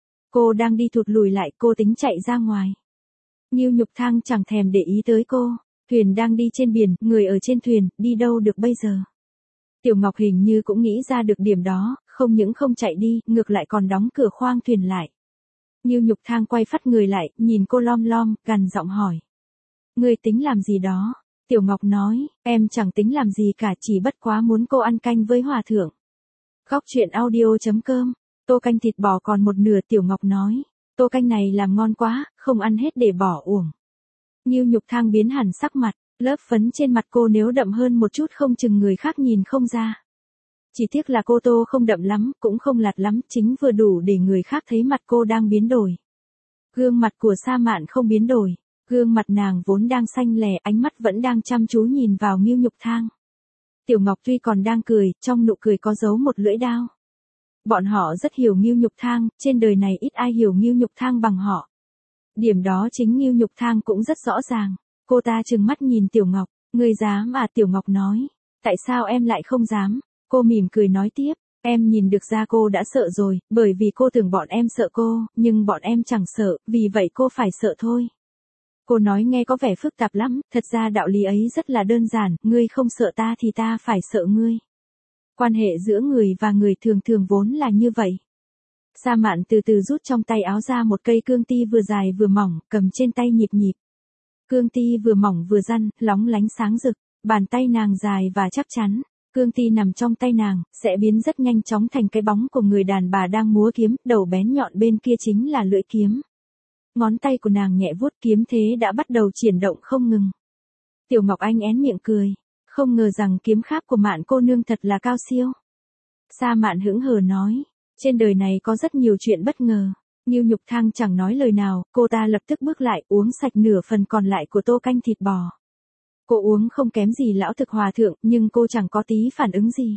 Cô đang đi thụt lùi lại, cô tính chạy ra ngoài. Ngưu Nhục Thang chẳng thèm để ý tới cô, thuyền đang đi trên biển, người ở trên thuyền, đi đâu được bây giờ. Tiểu Ngọc hình như cũng nghĩ ra được điểm đó, không những không chạy đi, ngược lại còn đóng cửa khoang thuyền lại. Ngưu Nhục Thang quay phắt người lại, nhìn cô lom lom, gằn giọng hỏi. Ngươi tính làm gì đó? Tiểu Ngọc nói, em chẳng tính làm gì cả, chỉ bất quá muốn cô ăn canh với hòa thượng. Góc truyện audio.com, tô canh thịt bò còn một nửa. Tiểu Ngọc nói, tô canh này làm ngon quá, không ăn hết để bỏ uổng. Ngưu Nhục Thang biến hẳn sắc mặt, lớp phấn trên mặt cô nếu đậm hơn một chút không chừng người khác nhìn không ra. Chỉ tiếc là cô tô không đậm lắm, cũng không lạt lắm, chính vừa đủ để người khác thấy mặt cô đang biến đổi. Gương mặt của Sa Mạn không biến đổi, gương mặt nàng vốn đang xanh lè, ánh mắt vẫn đang chăm chú nhìn vào Ngưu Nhục Thang. Tiểu Ngọc tuy còn đang cười, trong nụ cười có giấu một lưỡi đao. Bọn họ rất hiểu Ngưu Nhục Thang, trên đời này ít ai hiểu Ngưu Nhục Thang bằng họ. Điểm đó chính Ngưu Nhục Thang cũng rất rõ ràng. Cô ta trừng mắt nhìn Tiểu Ngọc, ngươi dám à? Tiểu Ngọc nói, tại sao em lại không dám? Cô mỉm cười nói tiếp, em nhìn được ra cô đã sợ rồi, bởi vì cô tưởng bọn em sợ cô, nhưng bọn em chẳng sợ, vì vậy cô phải sợ thôi. Cô nói nghe có vẻ phức tạp lắm, thật ra đạo lý ấy rất là đơn giản, ngươi không sợ ta thì ta phải sợ ngươi. Quan hệ giữa người và người thường thường vốn là như vậy. Sa Mạn từ từ rút trong tay áo ra một cây cương ti vừa dài vừa mỏng, cầm trên tay nhịp nhịp. Cương ti vừa mỏng vừa răn, lóng lánh sáng rực, bàn tay nàng dài và chắc chắn. Cương ti nằm trong tay nàng, sẽ biến rất nhanh chóng thành cái bóng của người đàn bà đang múa kiếm, đầu bén nhọn bên kia chính là lưỡi kiếm. Ngón tay của nàng nhẹ vuốt kiếm thế đã bắt đầu chuyển động không ngừng. Tiểu Ngọc Anh én miệng cười, không ngờ rằng kiếm pháp của Mạn cô nương thật là cao siêu. Sa Mạn hững hờ nói, trên đời này có rất nhiều chuyện bất ngờ. Ngưu Nhục Thang chẳng nói lời nào, cô ta lập tức bước lại uống sạch nửa phần còn lại của tô canh thịt bò. Cô uống không kém gì lão thực hòa thượng, nhưng cô chẳng có tí phản ứng gì.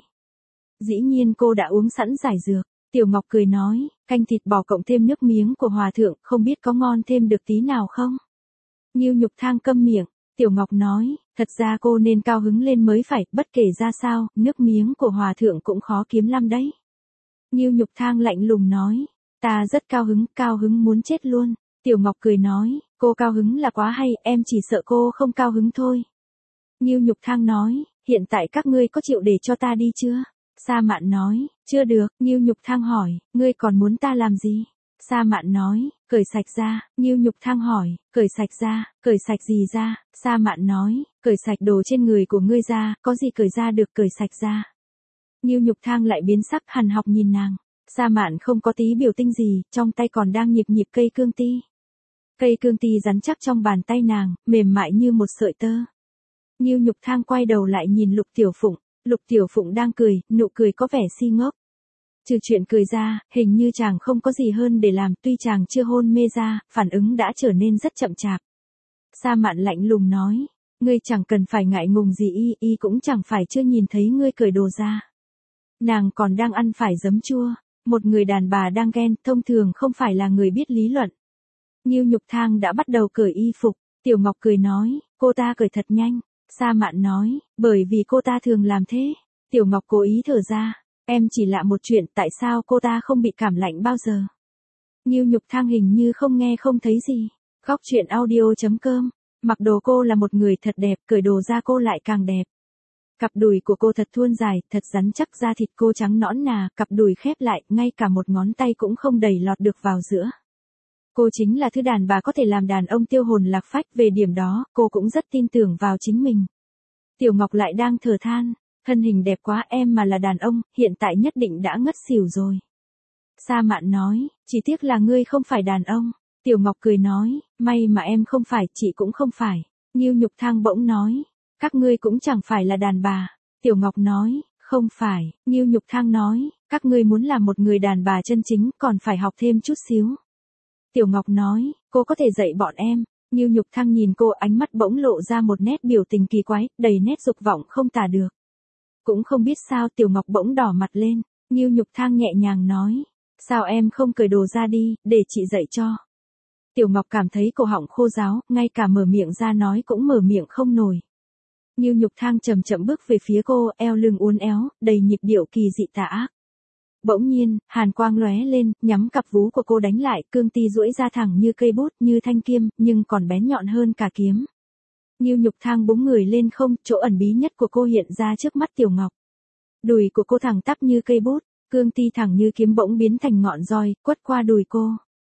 Dĩ nhiên cô đã uống sẵn giải dược. Tiểu Ngọc cười nói, canh thịt bò cộng thêm nước miếng của hòa thượng, không biết có ngon thêm được tí nào không? Ngưu Nhục Thang câm miệng. Tiểu Ngọc nói, thật ra cô nên cao hứng lên mới phải, bất kể ra sao, nước miếng của hòa thượng cũng khó kiếm lắm đấy. Ngưu Nhục Thang lạnh lùng nói, ta rất cao hứng muốn chết luôn. Tiểu Ngọc cười nói, cô cao hứng là quá hay, em chỉ sợ cô không cao hứng thôi. Ngưu Nhục Thang nói, hiện tại các ngươi có chịu để cho ta đi chưa? Sa Mạn nói, chưa được. Ngưu Nhục Thang hỏi, ngươi còn muốn ta làm gì? Sa Mạn nói, cởi sạch ra. Ngưu Nhục Thang hỏi, cởi sạch gì ra? Sa Mạn nói, cởi sạch đồ trên người của ngươi ra, có gì cởi ra được, cởi sạch ra. Ngưu Nhục Thang lại biến sắc hằn học nhìn nàng. Sa Mạn không có tí biểu tình gì, trong tay còn đang nhịp nhịp cây cương ti. Cây cương ti rắn chắc trong bàn tay nàng, mềm mại như một sợi tơ. Ngưu Nhục Thang quay đầu lại nhìn Lục Tiểu Phụng. Lục Tiểu Phụng đang cười, nụ cười có vẻ si ngốc. Trừ chuyện cười ra, hình như chàng không có gì hơn để làm, tuy chàng chưa hôn mê ra, phản ứng đã trở nên rất chậm chạp. Sa Mạn lạnh lùng nói, ngươi chẳng cần phải ngại ngùng gì, y cũng chẳng phải chưa nhìn thấy ngươi cởi đồ ra. Nàng còn đang ăn phải giấm chua, một người đàn bà đang ghen, thông thường không phải là người biết lý luận. Ngưu Nhục Thang đã bắt đầu cởi y phục, Tiểu Ngọc cười nói, cô ta cởi thật nhanh. Sa Mạn nói, bởi vì cô ta thường làm thế. Tiểu Ngọc cố ý thở ra, em chỉ lạ một chuyện, tại sao cô ta không bị cảm lạnh bao giờ? Ngưu Nhục Thang hình như không nghe không thấy gì. Góc truyện audio.com, mặc đồ cô là một người thật đẹp, cởi đồ ra cô lại càng đẹp. Cặp đùi của cô thật thuôn dài, thật rắn chắc, da thịt cô trắng nõn nà, cặp đùi khép lại, ngay cả một ngón tay cũng không đẩy lọt được vào giữa. Cô chính là thứ đàn bà có thể làm đàn ông tiêu hồn lạc phách, về điểm đó, cô cũng rất tin tưởng vào chính mình. Tiểu Ngọc lại đang thở than, thân hình đẹp quá, em mà là đàn ông, hiện tại nhất định đã ngất xỉu rồi. Sa Mạn nói, Chỉ tiếc là ngươi không phải đàn ông. Tiểu Ngọc cười nói, may mà em không phải, chị cũng không phải. Ngưu Nhục Thang bỗng nói, các ngươi cũng chẳng phải là đàn bà. Tiểu Ngọc nói, không phải. Ngưu Nhục Thang nói, các ngươi muốn làm một người đàn bà chân chính còn phải học thêm chút xíu. Tiểu Ngọc nói, cô có thể dạy bọn em. Ngưu Nhục Thang nhìn cô, ánh mắt bỗng lộ ra một nét biểu tình kỳ quái, đầy nét dục vọng không tả được. Cũng không biết sao Tiểu Ngọc bỗng đỏ mặt lên. Ngưu Nhục Thang nhẹ nhàng nói, sao em không cởi đồ ra đi, để chị dạy cho. Tiểu Ngọc cảm thấy cổ họng khô ráo, ngay cả mở miệng ra nói cũng mở miệng không nổi. Ngưu Nhục Thang chậm chậm bước về phía cô, eo lưng uốn éo, đầy nhịp điệu kỳ dị tà ác. Bỗng nhiên, hàn quang lóe lên, nhắm cặp vú của cô đánh lại, cương ti duỗi ra thẳng như cây bút, như thanh kiếm, nhưng còn bén nhọn hơn cả kiếm. Ngưu Nhục Thang búng người lên không, chỗ ẩn bí nhất của cô hiện ra trước mắt Tiểu Ngọc. Đùi của cô thẳng tắp như cây bút, cương ti thẳng như kiếm bỗng biến thành ngọn roi, quất qua đùi cô.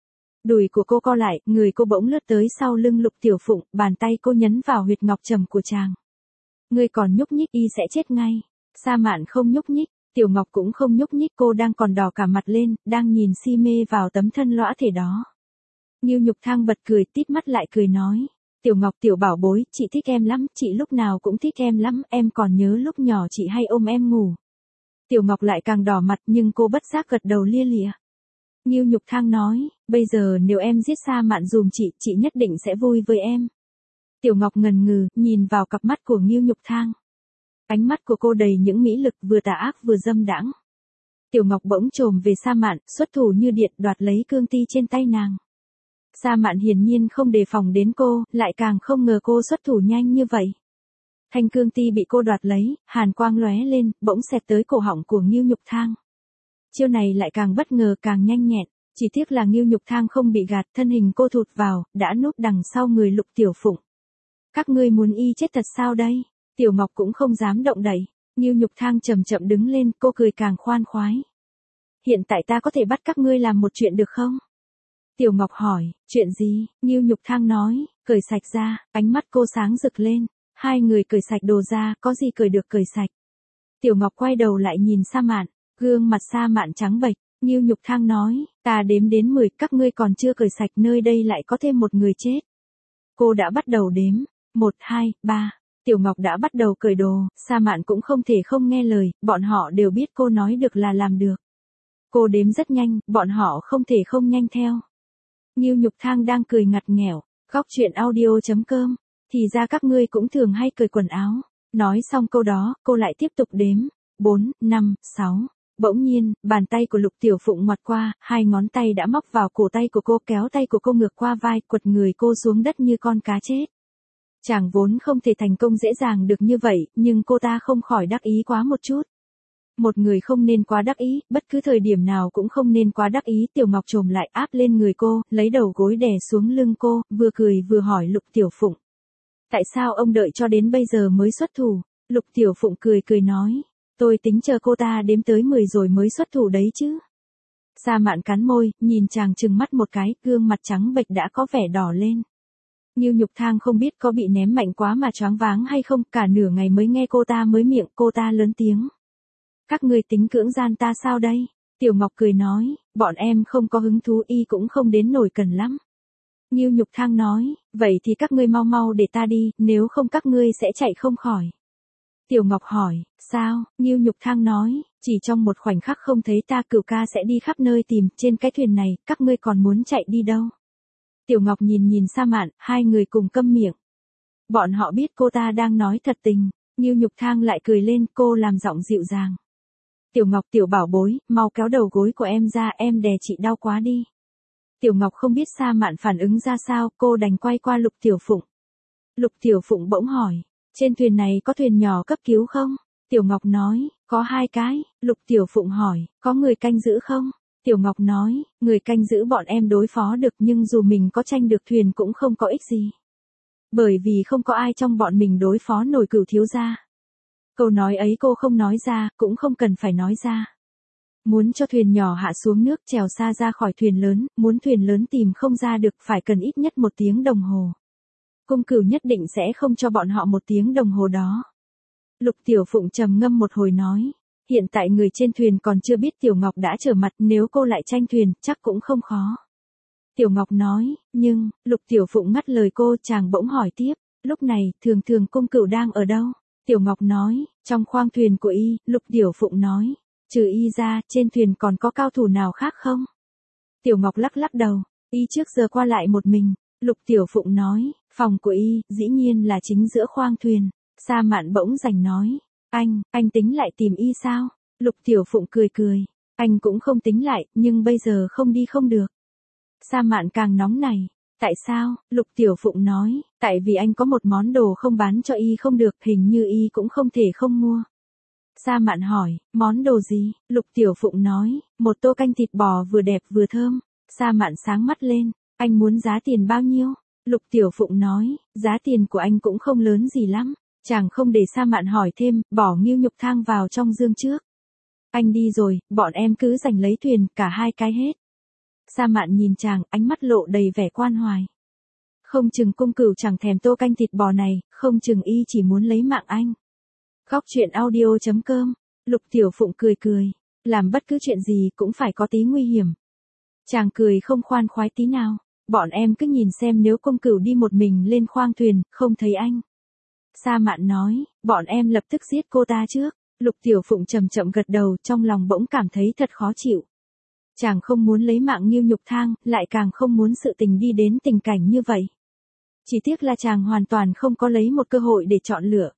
Đùi của cô co lại, người cô bỗng lướt tới sau lưng Lục Tiểu Phụng, bàn tay cô nhấn vào huyệt ngọc trầm của chàng. Ngươi còn nhúc nhích y sẽ chết ngay. Sa Mạn không nhúc nhích, Tiểu Ngọc cũng không nhúc nhích, cô đang còn đỏ cả mặt lên, đang nhìn si mê vào tấm thân lõa thể đó. Ngưu Nhục Thang bật cười, tít mắt lại cười nói, Tiểu Ngọc tiểu bảo bối, chị thích em lắm, chị lúc nào cũng thích em lắm, em còn nhớ lúc nhỏ chị hay ôm em ngủ. Tiểu Ngọc lại càng đỏ mặt nhưng cô bất giác gật đầu lia lịa. Ngưu Nhục Thang nói, bây giờ nếu em giết Sa Mạn dùm chị nhất định sẽ vui với em. Tiểu Ngọc ngần ngừ, nhìn vào cặp mắt của Ngưu Nhục Thang. Ánh mắt của cô đầy những mỹ lực vừa tà ác vừa dâm đãng. Tiểu Ngọc bỗng chồm về Sa Mạn, xuất thủ như điện đoạt lấy cương ti trên tay nàng. Sa Mạn hiển nhiên không đề phòng đến cô, lại càng không ngờ cô xuất thủ nhanh như vậy. Thanh cương ti bị cô đoạt lấy, hàn quang lóe lên, bỗng xẹt tới cổ họng của Ngưu Nhục Thang. Chiêu này lại càng bất ngờ càng nhanh nhẹn, chỉ tiếc là Ngưu Nhục Thang không bị gạt, thân hình cô thụt vào, đã núp đằng sau người Lục Tiểu Phụng. Các ngươi muốn y chết thật sao đây? Tiểu Ngọc cũng không dám động đậy. Ngưu Nhục Thang chậm chậm đứng lên, cô cười càng khoan khoái. Hiện tại ta có thể bắt các ngươi làm một chuyện được không? Tiểu Ngọc hỏi, chuyện gì? Ngưu Nhục Thang nói, cởi sạch ra, ánh mắt cô sáng rực lên. Hai người cởi sạch đồ ra, có gì cởi được cởi sạch. Tiểu Ngọc quay đầu lại nhìn Sa Mạn, gương mặt Sa Mạn trắng bệch. Ngưu Nhục Thang nói, ta đếm đến 10, các ngươi còn chưa cởi sạch, nơi đây lại có thêm một người chết. Cô đã bắt đầu đếm, 1, 2, 3. Tiểu Ngọc đã bắt đầu cởi đồ, Sa Mạn cũng không thể không nghe lời, bọn họ đều biết cô nói được là làm được. Cô đếm rất nhanh, bọn họ không thể không nhanh theo. Ngưu Nhục Thang đang cười ngặt nghẽo, góc truyện audio.com, thì ra các ngươi cũng thường hay cởi quần áo. Nói xong câu đó, cô lại tiếp tục đếm, 4, 5, 6. Bỗng nhiên, bàn tay của Lục Tiểu Phụng ngoặt qua, hai ngón tay đã móc vào cổ tay của cô, kéo tay của cô ngược qua vai, quật người cô xuống đất như con cá chết. Chàng vốn không thể thành công dễ dàng được như vậy, nhưng cô ta không khỏi đắc ý quá một chút. Một người không nên quá đắc ý, bất cứ thời điểm nào cũng không nên quá đắc ý. Tiểu Ngọc chồm lại áp lên người cô, lấy đầu gối đè xuống lưng cô, vừa cười vừa hỏi Lục Tiểu Phụng. Tại sao ông đợi cho đến bây giờ mới xuất thủ? Lục Tiểu Phụng cười cười nói, tôi tính chờ cô ta đếm tới 10 rồi mới xuất thủ đấy chứ. Sa Mạn cắn môi, nhìn chàng trừng mắt một cái, gương mặt trắng bệch đã có vẻ đỏ lên. Ngưu Nhục Thang không biết có bị ném mạnh quá mà choáng váng hay không, cả nửa ngày mới nghe cô ta mới miệng, cô ta lớn tiếng. Các ngươi tính cưỡng gian ta sao đây? Tiểu Ngọc cười nói, bọn em không có hứng thú, y cũng không đến nổi cần lắm. Ngưu Nhục Thang nói, vậy thì các ngươi mau mau để ta đi, nếu không các ngươi sẽ chạy không khỏi. Tiểu Ngọc hỏi, sao? Ngưu Nhục Thang nói, chỉ trong một khoảnh khắc không thấy ta, Cửu ca sẽ đi khắp nơi tìm, trên cái thuyền này, các ngươi còn muốn chạy đi đâu? Tiểu Ngọc nhìn Sa Mạn, hai người cùng câm miệng. Bọn họ biết cô ta đang nói thật tình. Ngưu Nhục Thang lại cười lên, cô làm giọng dịu dàng. Tiểu Ngọc tiểu bảo bối, mau kéo đầu gối của em ra, em đè chị đau quá đi. Tiểu Ngọc không biết Sa Mạn phản ứng ra sao, cô đành quay qua Lục Tiểu Phụng. Lục Tiểu Phụng bỗng hỏi, trên thuyền này có thuyền nhỏ cấp cứu không? Tiểu Ngọc nói, có 2 cái. Lục Tiểu Phụng hỏi, có người canh giữ không? Tiểu Ngọc nói, người canh giữ bọn em đối phó được, nhưng dù mình có tranh được thuyền cũng không có ích gì. Bởi vì không có ai trong bọn mình đối phó nổi Cửu thiếu gia. Câu nói ấy cô không nói ra, cũng không cần phải nói ra. Muốn cho thuyền nhỏ hạ xuống nước trèo xa ra khỏi thuyền lớn, muốn thuyền lớn tìm không ra được phải cần ít nhất 1 tiếng đồng hồ. Cung Cửu nhất định sẽ không cho bọn họ 1 tiếng đồng hồ đó. Lục Tiểu Phụng trầm ngâm một hồi nói, Hiện tại người trên thuyền còn chưa biết Tiểu Ngọc đã trở mặt, nếu cô lại tranh thuyền, chắc cũng không khó. Tiểu Ngọc nói, nhưng, Lục Tiểu Phụng ngắt lời cô, chàng bỗng hỏi tiếp, lúc này, thường thường cung cửu đang ở đâu? Tiểu Ngọc nói, trong khoang thuyền của y. Lục Tiểu Phụng nói, trừ y ra, trên thuyền còn có cao thủ nào khác không? Tiểu Ngọc lắc lắc đầu, y trước giờ qua lại một mình. Lục Tiểu Phụng nói, phòng của y, dĩ nhiên là chính giữa khoang thuyền. Sa Mạn bỗng rành nói, anh tính lại tìm y sao? Lục Tiểu Phụng cười cười, anh cũng không tính lại, nhưng bây giờ không đi không được. Sa Mạn càng nóng này, tại sao? Lục Tiểu Phụng nói, tại vì anh có một món đồ không bán cho y không được, hình như y cũng không thể không mua. Sa Mạn hỏi, món đồ gì? Lục Tiểu Phụng nói, một tô canh thịt bò vừa đẹp vừa thơm. Sa Mạn sáng mắt lên, anh muốn giá tiền bao nhiêu? Lục Tiểu Phụng nói, giá tiền của anh cũng không lớn gì lắm. Chàng không để Sa Mạn hỏi thêm, bỏ Ngưu Nhục Thang vào trong dương trước. Anh đi rồi, bọn em cứ giành lấy thuyền, cả hai cái hết. Sa Mạn nhìn chàng, ánh mắt lộ đầy vẻ quan hoài. Không chừng cung cửu chẳng thèm tô canh thịt bò này, không chừng y chỉ muốn lấy mạng anh. Góc truyện audio.com. Lục Tiểu Phụng cười cười, làm bất cứ chuyện gì cũng phải có tí nguy hiểm. Chàng cười không khoan khoái tí nào, bọn em cứ nhìn xem nếu cung cửu đi một mình lên khoang thuyền, không thấy anh. Sa Mạn nói, bọn em lập tức giết cô ta trước. Lục Tiểu Phụng chậm chậm gật đầu, trong lòng bỗng cảm thấy thật khó chịu. Chàng không muốn lấy mạng Ngưu Nhục Thang, lại càng không muốn sự tình đi đến tình cảnh như vậy. Chỉ tiếc là chàng hoàn toàn không có lấy một cơ hội để chọn lựa.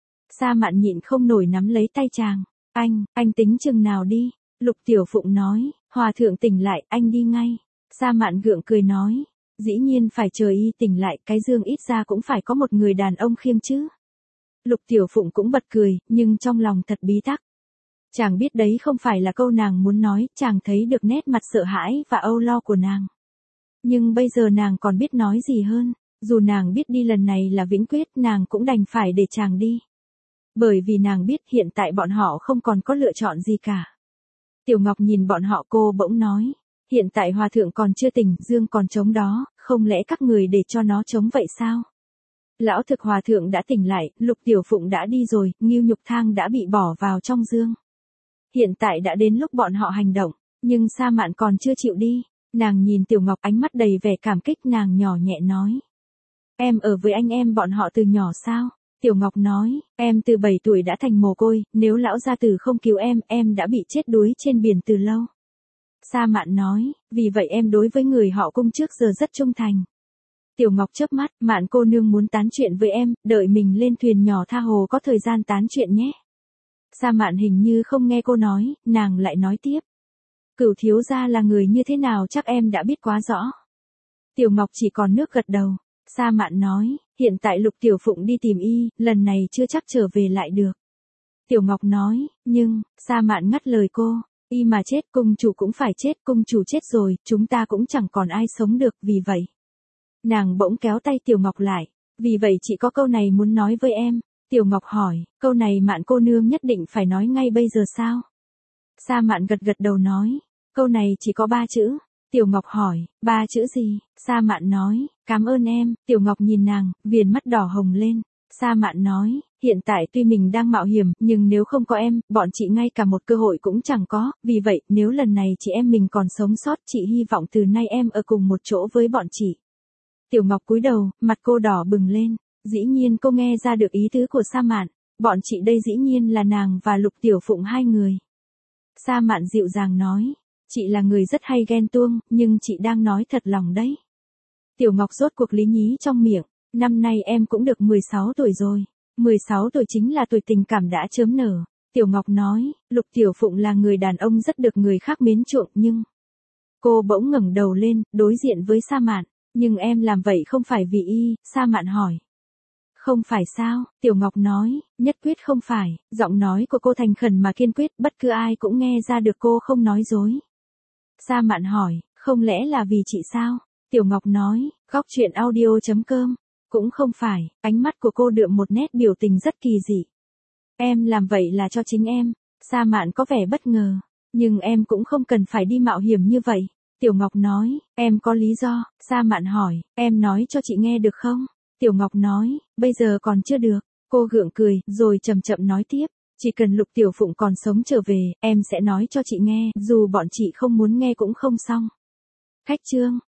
Sa Mạn nhịn không nổi nắm lấy tay chàng. Anh tính chừng nào đi? Lục Tiểu Phụng nói, Hòa thượng tỉnh lại, anh đi ngay. Sa Mạn gượng cười nói, dĩ nhiên phải chờ y tỉnh lại, cái dương ít ra cũng phải có một người đàn ông khiêng chứ. Lục Tiểu Phụng cũng bật cười, nhưng trong lòng thật bí tắc. Chàng biết đấy không phải là câu nàng muốn nói, chàng thấy được nét mặt sợ hãi và âu lo của nàng. Nhưng bây giờ nàng còn biết nói gì hơn, dù nàng biết đi lần này là vĩnh quyết, nàng cũng đành phải để chàng đi. Bởi vì nàng biết hiện tại bọn họ không còn có lựa chọn gì cả. Tiểu Ngọc nhìn bọn họ, cô bỗng nói, hiện tại Hòa thượng còn chưa tỉnh, dương còn trống đó, không lẽ các người để cho nó trống vậy sao? Lão thực Hòa thượng đã tỉnh lại, Lục Tiểu Phụng đã đi rồi, Ngưu Nhục Thang đã bị bỏ vào trong dương. Hiện tại đã đến lúc bọn họ hành động, nhưng Sa Mạn còn chưa chịu đi. Nàng nhìn Tiểu Ngọc, ánh mắt đầy vẻ cảm kích, nàng nhỏ nhẹ nói. Em ở với anh em bọn họ từ nhỏ sao? Tiểu Ngọc nói, em từ 7 tuổi đã thành mồ côi, nếu lão gia tử không cứu em đã bị chết đuối trên biển từ lâu. Sa Mạn nói, vì vậy em đối với người họ Cung trước giờ rất trung thành. Tiểu Ngọc chớp mắt, Mạn cô nương muốn tán chuyện với em, đợi mình lên thuyền nhỏ tha hồ có thời gian tán chuyện nhé. Sa Mạn hình như không nghe cô nói, nàng lại nói tiếp. Cửu thiếu gia là người như thế nào chắc em đã biết quá rõ. Tiểu Ngọc chỉ còn nước gật đầu. Sa Mạn nói, hiện tại Lục Tiểu Phụng đi tìm y, lần này chưa chắc trở về lại được. Tiểu Ngọc nói, nhưng, Sa Mạn ngắt lời cô, y mà chết cung chủ cũng phải chết, cung chủ chết rồi, chúng ta cũng chẳng còn ai sống được, vì vậy. Nàng bỗng kéo tay Tiểu Ngọc lại, vì vậy chị có câu này muốn nói với em. Tiểu Ngọc hỏi, câu này Mạn cô nương nhất định phải nói ngay bây giờ sao? Sa Mạn gật gật đầu nói, câu này chỉ có 3 chữ. Tiểu Ngọc hỏi, 3 chữ gì? Sa Mạn nói, cảm ơn em. Tiểu Ngọc nhìn nàng, viền mắt đỏ hồng lên. Sa Mạn nói, hiện tại tuy mình đang mạo hiểm, nhưng nếu không có em, bọn chị ngay cả một cơ hội cũng chẳng có, vì vậy, nếu lần này chị em mình còn sống sót, chị hy vọng từ nay em ở cùng một chỗ với bọn chị. Tiểu Ngọc cúi đầu, mặt cô đỏ bừng lên, dĩ nhiên cô nghe ra được ý tứ của Sa Mạn, bọn chị đây dĩ nhiên là nàng và Lục Tiểu Phụng hai người. Sa Mạn dịu dàng nói, chị là người rất hay ghen tuông, nhưng chị đang nói thật lòng đấy. Tiểu Ngọc rốt cuộc lý nhí trong miệng, năm nay em cũng được 16 tuổi rồi. 16 tuổi chính là tuổi tình cảm đã chớm nở. Tiểu Ngọc nói, Lục Tiểu Phụng là người đàn ông rất được người khác mến chuộng nhưng... Cô bỗng ngẩng đầu lên, đối diện với Sa Mạn, nhưng em làm vậy không phải vì y, Sa Mạn hỏi. Không phải sao? Tiểu Ngọc nói, nhất quyết không phải, giọng nói của cô thành khẩn mà kiên quyết, bất cứ ai cũng nghe ra được cô không nói dối. Sa Mạn hỏi, không lẽ là vì chị sao? Tiểu Ngọc nói, góc truyện audio.com, cũng không phải, ánh mắt của cô đượm một nét biểu tình rất kỳ dị. Em làm vậy là cho chính em. Sa Mạn có vẻ bất ngờ, nhưng em cũng không cần phải đi mạo hiểm như vậy. Tiểu Ngọc nói, em có lý do. Sa Mạn hỏi, em nói cho chị nghe được không? Tiểu Ngọc nói, bây giờ còn chưa được. Cô gượng cười, rồi chậm chậm nói tiếp. Chỉ cần Lục Tiểu Phụng còn sống trở về, em sẽ nói cho chị nghe, dù bọn chị không muốn nghe cũng không xong. Khách Trương,